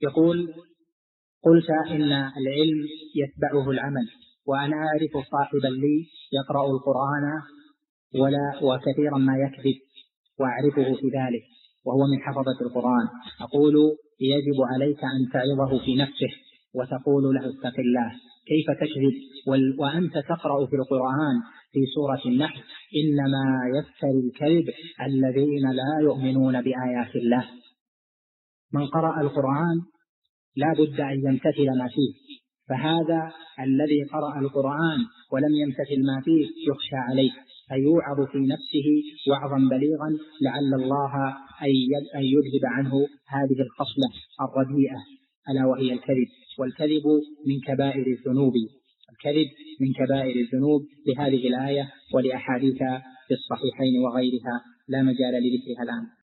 يقول: قلت إن العلم يتبعه العمل، وأنا أعرف صاحبا لي يقرأ القرآن وكثيرا ما يكذب، وأعرفه في ذلك وهو من حفظة القرآن. أقول: يجب عليك أن تعظه في نفسه وتقول له: اتق الله، كيف تكذب وأنت تقرأ في القرآن في سورة النحل: إنما يفتري الكذب الذين لا يؤمنون بآيات الله. من قرأ القرآن لا بد أن يمتثل ما فيه، فهذا الذي قرأ القرآن ولم يمتثل ما فيه يخشى عليه، فيوعظ في نفسه وعظا بليغا لعل الله أن يذهب عنه هذه الخصلة الرديئة، ألا وهي الكذب. والكذب من كبائر الذنوب، الكذب من كبائر الذنوب لهذه الآية ولأحاديث في الصحيحين وغيرها لا مجال لذكرها الآن.